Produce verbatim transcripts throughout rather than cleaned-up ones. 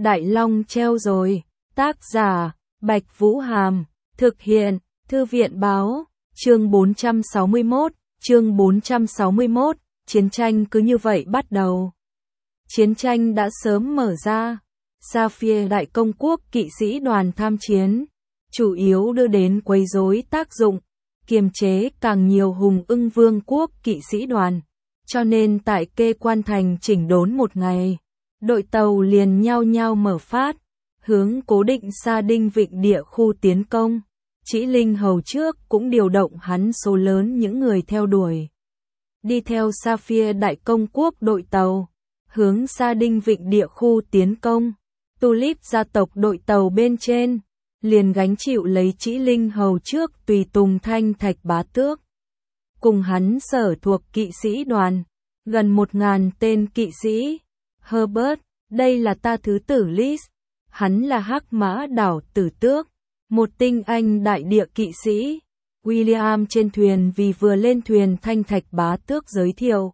Đại Long treo rồi. Tác giả, Bạch Vũ Hàm. Thực hiện, Thư viện Báo. Chương bốn trăm sáu mươi mốt, chương bốn trăm sáu mươi mốt, chiến tranh cứ như vậy bắt đầu. Chiến tranh đã sớm mở ra. Sapphire Đại Công Quốc kỵ sĩ đoàn tham chiến, chủ yếu đưa đến quấy rối tác dụng, kiềm chế càng nhiều Hùng Ưng Vương quốc kỵ sĩ đoàn. Cho nên tại Kê Quan Thành chỉnh đốn một ngày, đội tàu liền nhao nhao mở phát, hướng cố định Sa Đinh Vịnh địa khu tiến công. Chỉ Linh Hầu trước cũng điều động hắn số lớn những người theo đuổi. Đi theo Sapphire Đại Công Quốc đội tàu, hướng Sa Đinh Vịnh địa khu tiến công. Tulip gia tộc đội tàu bên trên, liền gánh chịu lấy Chỉ Linh Hầu trước tùy tùng Thanh Thạch Bá Tước. Cùng hắn sở thuộc kỵ sĩ đoàn, gần một ngàn tên kỵ sĩ. Herbert, đây là ta thứ tử Liz, hắn là Hắc Mã Đảo Tử Tước, một tinh anh đại địa kỵ sĩ. William trên thuyền vì vừa lên thuyền Thanh Thạch Bá Tước giới thiệu.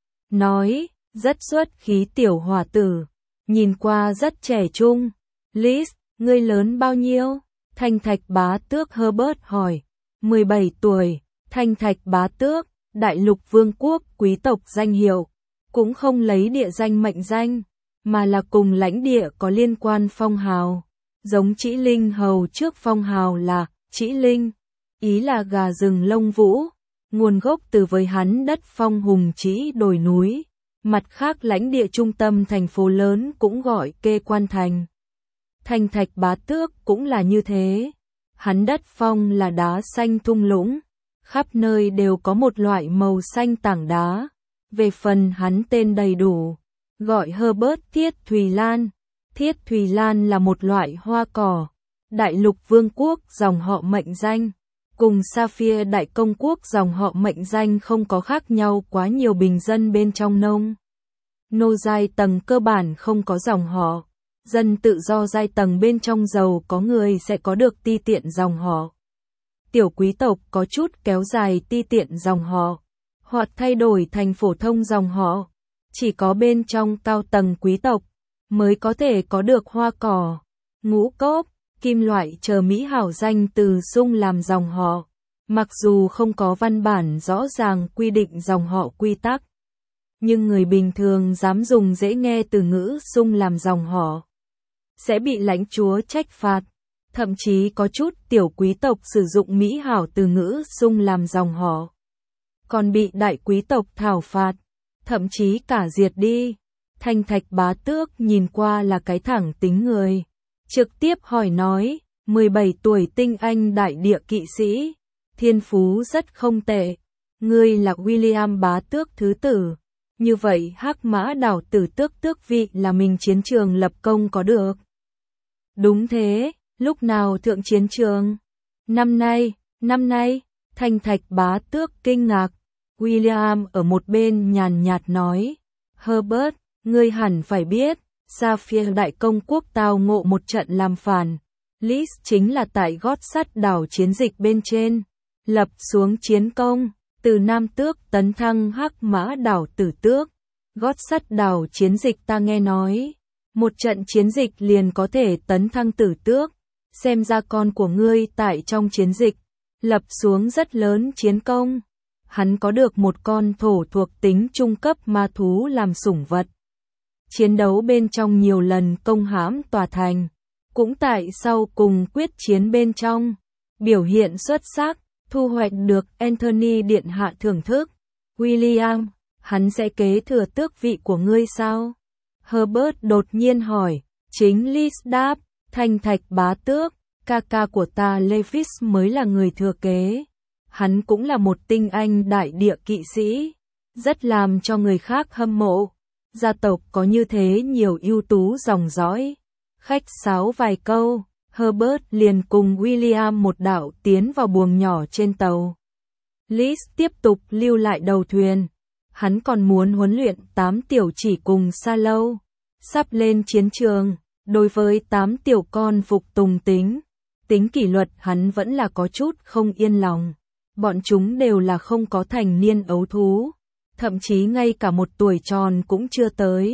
Nói, rất xuất khí tiểu hòa tử, nhìn qua rất trẻ trung. Liz, ngươi lớn bao nhiêu? Thanh Thạch Bá Tước Herbert hỏi. mười bảy tuổi, Thanh Thạch Bá Tước, Đại Lục Vương quốc quý tộc danh hiệu, cũng không lấy địa danh mệnh danh, mà là cùng lãnh địa có liên quan phong hào. Giống Chỉ Linh Hầu trước phong hào là Chỉ Linh, ý là gà rừng lông vũ, nguồn gốc từ với hắn đất phong hùng Chỉ đồi núi. Mặt khác lãnh địa trung tâm thành phố lớn cũng gọi Kê Quan Thành. Thanh Thạch Bá Tước cũng là như thế. Hắn đất phong là đá xanh thung lũng, khắp nơi đều có một loại màu xanh tảng đá. Về phần hắn tên đầy đủ, gọi Herbert Thiết Thùy Lan. Thiết Thùy Lan là một loại hoa cỏ. Đại Lục Vương quốc dòng họ mệnh danh, cùng Sapphire Đại Công Quốc dòng họ mệnh danh không có khác nhau quá nhiều. Bình dân bên trong nông nô giai tầng cơ bản không có dòng họ. Dân tự do giai tầng bên trong giàu có người sẽ có được ti tiện dòng họ. Tiểu quý tộc có chút kéo dài ti tiện dòng họ, hoặc thay đổi thành phổ thông dòng họ. Chỉ có bên trong cao tầng quý tộc mới có thể có được hoa cỏ, ngũ cốc, kim loại chờ mỹ hảo danh từ xung làm dòng họ. Mặc dù không có văn bản rõ ràng quy định dòng họ quy tắc, nhưng người bình thường dám dùng dễ nghe từ ngữ xung làm dòng họ sẽ bị lãnh chúa trách phạt. Thậm chí có chút tiểu quý tộc sử dụng mỹ hảo từ ngữ xung làm dòng họ, còn bị đại quý tộc thảo phạt, thậm chí cả diệt đi. Thanh Thạch Bá Tước nhìn qua là cái thẳng tính người, trực tiếp hỏi nói, mười bảy tuổi tinh anh đại địa kỵ sĩ, thiên phú rất không tệ. Ngươi là William Bá Tước thứ tử, như vậy Hắc Mã Đảo Tử Tước tước vị là mình chiến trường lập công có được? Đúng thế, lúc nào thượng chiến trường? Năm nay, năm nay, Thanh Thạch Bá Tước kinh ngạc. William ở một bên nhàn nhạt nói, Herbert, ngươi hẳn phải biết, Sapphire Đại Công Quốc tao ngộ một trận làm phản. Liz chính là tại gót sắt đảo chiến dịch bên trên, lập xuống chiến công, từ Nam Tước tấn thăng Hắc Mã Đảo Tử Tước. Gót sắt đảo chiến dịch ta nghe nói, một trận chiến dịch liền có thể tấn thăng Tử Tước. Xem ra con của ngươi tại trong chiến dịch lập xuống rất lớn chiến công. Hắn có được một con thổ thuộc tính trung cấp ma thú làm sủng vật. Chiến đấu bên trong nhiều lần công hãm tòa thành, cũng tại sau cùng quyết chiến bên trong biểu hiện xuất sắc, thu hoạch được Anthony điện hạ thưởng thức. William, hắn sẽ kế thừa tước vị của ngươi sao? Herbert đột nhiên hỏi. Chính Liz đáp, Thanh Thạch Bá Tước, ca ca của ta Levis mới là người thừa kế. Hắn cũng là một tinh anh đại địa kỵ sĩ, rất làm cho người khác hâm mộ. Gia tộc có như thế nhiều ưu tú dòng dõi. Khách sáo vài câu, Herbert liền cùng William một đạo tiến vào buồng nhỏ trên tàu. Liz tiếp tục lưu lại đầu thuyền. Hắn còn muốn huấn luyện tám tiểu chỉ cùng Sa Lâu. Sắp lên chiến trường, đối với tám tiểu con phục tùng tính, tính kỷ luật hắn vẫn là có chút không yên lòng. Bọn chúng đều là không có thành niên ấu thú, thậm chí ngay cả một tuổi tròn cũng chưa tới.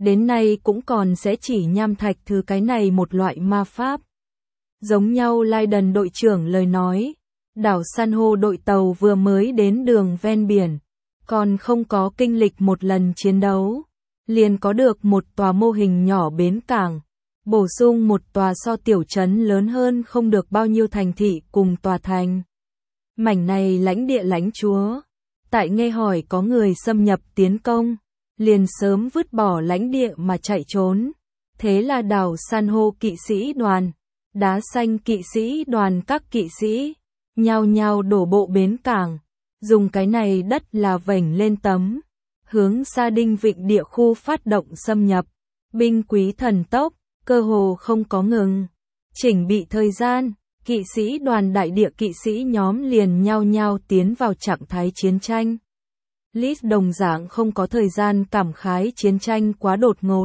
đến nay cũng còn sẽ chỉ nham thạch thứ cái này một loại ma pháp. Giống nhau Leiden đội trưởng lời nói, đảo san hô đội tàu vừa mới đến đường ven biển, còn không có kinh lịch một lần chiến đấu, liền có được một tòa mô hình nhỏ bến cảng, bổ sung một tòa so tiểu trấn lớn hơn không được bao nhiêu thành thị cùng tòa thành. Mảnh này lãnh địa lãnh chúa, tại nghe hỏi có người xâm nhập tiến công, liền sớm vứt bỏ lãnh địa mà chạy trốn. Thế là đảo san hô kỵ sĩ đoàn, đá xanh kỵ sĩ đoàn các kỵ sĩ, nhao nhao đổ bộ bến cảng, dùng cái này đất là vểnh lên tấm, hướng Sa Đinh Vịnh địa khu phát động xâm nhập, binh quý thần tốc, cơ hồ không có ngừng. Chỉnh bị thời gian, kỵ sĩ đoàn đại địa kỵ sĩ nhóm liền nhao nhao tiến vào trạng thái chiến tranh. Lis đồng dạng không có thời gian cảm khái chiến tranh quá đột ngột.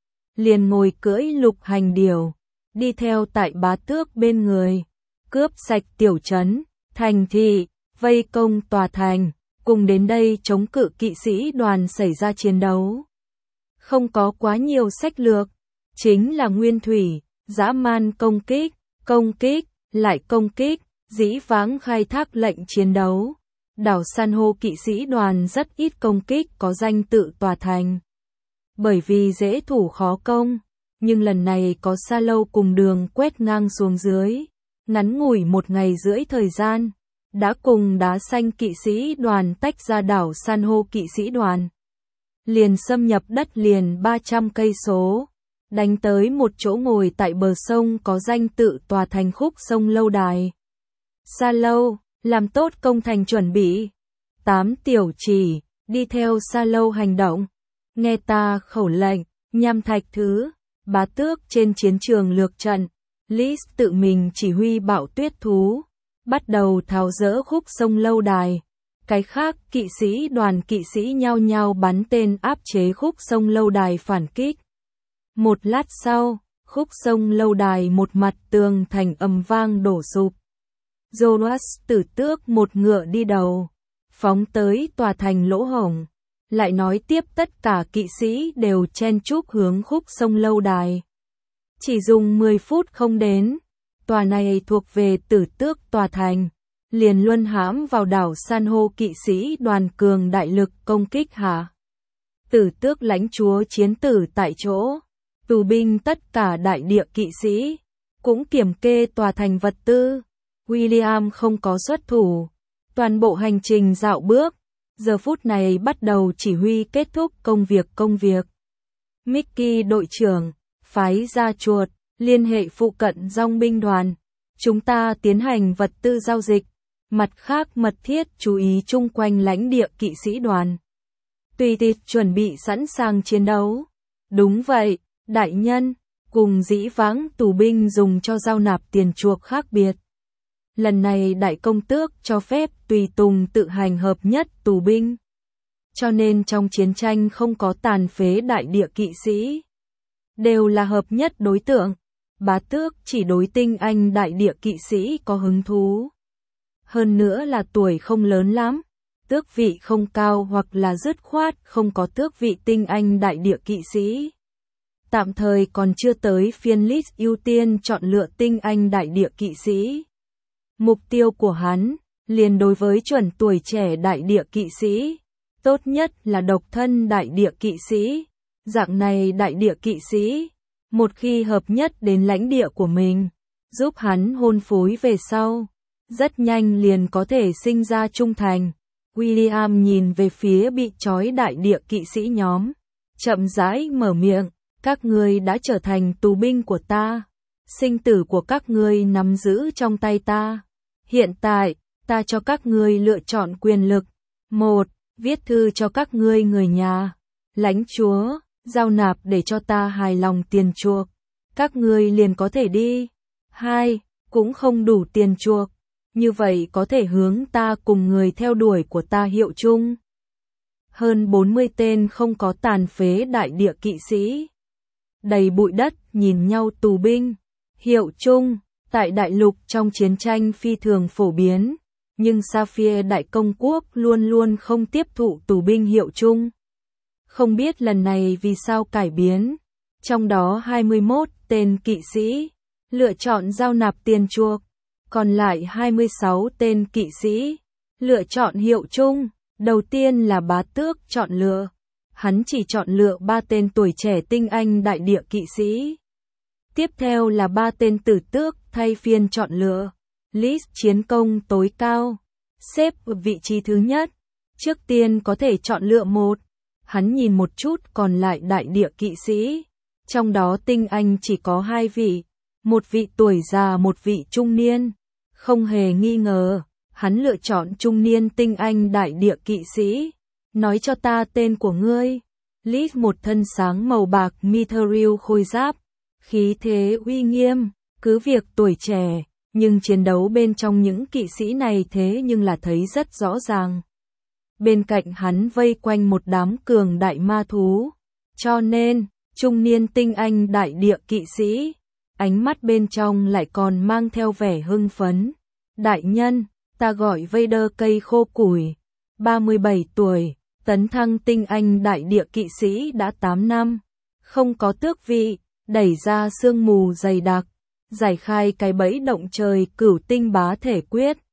Liền ngồi cưỡi lục hành điểu, đi theo tại bá tước bên người, cướp sạch tiểu trấn, thành thị, vây công tòa thành, cùng đến đây chống cự kỵ sĩ đoàn xảy ra chiến đấu. Không có quá nhiều sách lược, chính là nguyên thủy, dã man công kích, công kích, lại công kích, dĩ vãng khai thác lệnh chiến đấu. Đảo san hô kỵ sĩ đoàn rất ít công kích có danh tự tòa thành, bởi vì dễ thủ khó công, nhưng lần này có Sa Lâu cùng đường quét ngang xuống dưới, ngắn ngủi một ngày rưỡi thời gian, đã cùng đá xanh kỵ sĩ đoàn tách ra đảo san hô kỵ sĩ đoàn. Liền xâm nhập đất liền ba trăm cây số, đánh tới một chỗ ngồi tại bờ sông có danh tự tòa thành khúc sông Lâu Đài. Sa Lâu, làm tốt công thành chuẩn bị. Tám tiểu chỉ, đi theo Sa Lâu hành động. Nghe ta khẩu lệnh, nham thạch thứ, bá tước trên chiến trường lược trận. Lis tự mình chỉ huy bạo tuyết thú, bắt đầu tháo dỡ khúc sông Lâu Đài. Cái khác, kỵ sĩ đoàn kỵ sĩ nhao nhao bắn tên áp chế khúc sông Lâu Đài phản kích. Một lát sau, khúc sông Lâu Đài một mặt tường thành ầm vang đổ sụp. Jonas tử tước một ngựa đi đầu, phóng tới tòa thành lỗ hổng, lại nói tiếp tất cả kỵ sĩ đều chen chúc hướng khúc sông Lâu Đài. Chỉ dùng mười phút không đến, tòa này thuộc về tử tước tòa thành, liền luân hãm vào đảo san hô kỵ sĩ đoàn cường đại lực công kích hạ. Tử tước lãnh chúa chiến tử tại chỗ, tù binh tất cả đại địa kỵ sĩ, cũng kiểm kê tòa thành vật tư. William không có xuất thủ, toàn bộ hành trình dạo bước, giờ phút này bắt đầu chỉ huy kết thúc công việc công việc. Mickey đội trưởng, phái ra chuột, liên hệ phụ cận dòng binh đoàn, chúng ta tiến hành vật tư giao dịch, mặt khác mật thiết chú ý chung quanh lãnh địa kỵ sĩ đoàn. Tùy tiệc chuẩn bị sẵn sàng chiến đấu. Đúng vậy, đại nhân, cùng dĩ vãng tù binh dùng cho giao nạp tiền chuộc khác biệt. Lần này đại công tước cho phép tùy tùng tự hành hợp nhất tù binh. Cho nên trong chiến tranh không có tàn phế đại địa kỵ sĩ. Đều là hợp nhất đối tượng. Bá tước chỉ đối tinh anh đại địa kỵ sĩ có hứng thú. Hơn nữa là tuổi không lớn lắm. Tước vị không cao hoặc là dứt khoát không có tước vị tinh anh đại địa kỵ sĩ. Tạm thời còn chưa tới phiên list ưu tiên chọn lựa tinh anh đại địa kỵ sĩ. Mục tiêu của hắn, liền đối với chuẩn tuổi trẻ đại địa kỵ sĩ, tốt nhất là độc thân đại địa kỵ sĩ. Dạng này đại địa kỵ sĩ, một khi hợp nhất đến lãnh địa của mình, giúp hắn hôn phối về sau, rất nhanh liền có thể sinh ra trung thành. William nhìn về phía bị trói đại địa kỵ sĩ nhóm, chậm rãi mở miệng, các ngươi đã trở thành tù binh của ta, sinh tử của các ngươi nắm giữ trong tay ta. Hiện tại, ta cho các ngươi lựa chọn quyền lực. Một, viết thư cho các ngươi người nhà, lãnh chúa, giao nạp để cho ta hài lòng tiền chuộc, các ngươi liền có thể đi. Hai, cũng không đủ tiền chuộc, như vậy có thể hướng ta cùng người theo đuổi của ta hiệu chung. Hơn bốn mươi tên không có tàn phế đại địa kỵ sĩ, đầy bụi đất nhìn nhau tù binh, hiệu chung. Tại đại lục trong chiến tranh phi thường phổ biến, nhưng Sapphire Đại Công Quốc luôn luôn không tiếp thụ tù binh hiệu chung. Không biết lần này vì sao cải biến. Trong đó hai mươi mốt tên kỵ sĩ lựa chọn giao nạp tiền chuộc, còn lại hai mươi sáu tên kỵ sĩ lựa chọn hiệu chung. Đầu tiên là Bá Tước chọn lựa. Hắn chỉ chọn lựa ba tên tuổi trẻ tinh anh đại địa kỵ sĩ. Tiếp theo là ba tên tử tước thay phiên chọn lựa. List chiến công tối cao, xếp ở vị trí thứ nhất. Trước tiên có thể chọn lựa một. Hắn nhìn một chút còn lại đại địa kỵ sĩ. Trong đó tinh anh chỉ có hai vị. Một vị tuổi già, một vị trung niên. Không hề nghi ngờ, hắn lựa chọn trung niên tinh anh đại địa kỵ sĩ. Nói cho ta tên của ngươi. List một thân sáng màu bạc mithril khôi giáp. Khí thế uy nghiêm, cứ việc tuổi trẻ, nhưng chiến đấu bên trong những kỵ sĩ này thế nhưng là thấy rất rõ ràng. Bên cạnh hắn vây quanh một đám cường đại ma thú. Cho nên, trung niên tinh anh đại địa kỵ sĩ, ánh mắt bên trong lại còn mang theo vẻ hưng phấn. Đại nhân, ta gọi Vader cây khô củi, ba mươi bảy tuổi, tấn thăng tinh anh đại địa kỵ sĩ đã tám năm, không có tước vị, đẩy ra sương mù dày đặc, giải khai cái bẫy động trời cửu tinh bá thể quyết.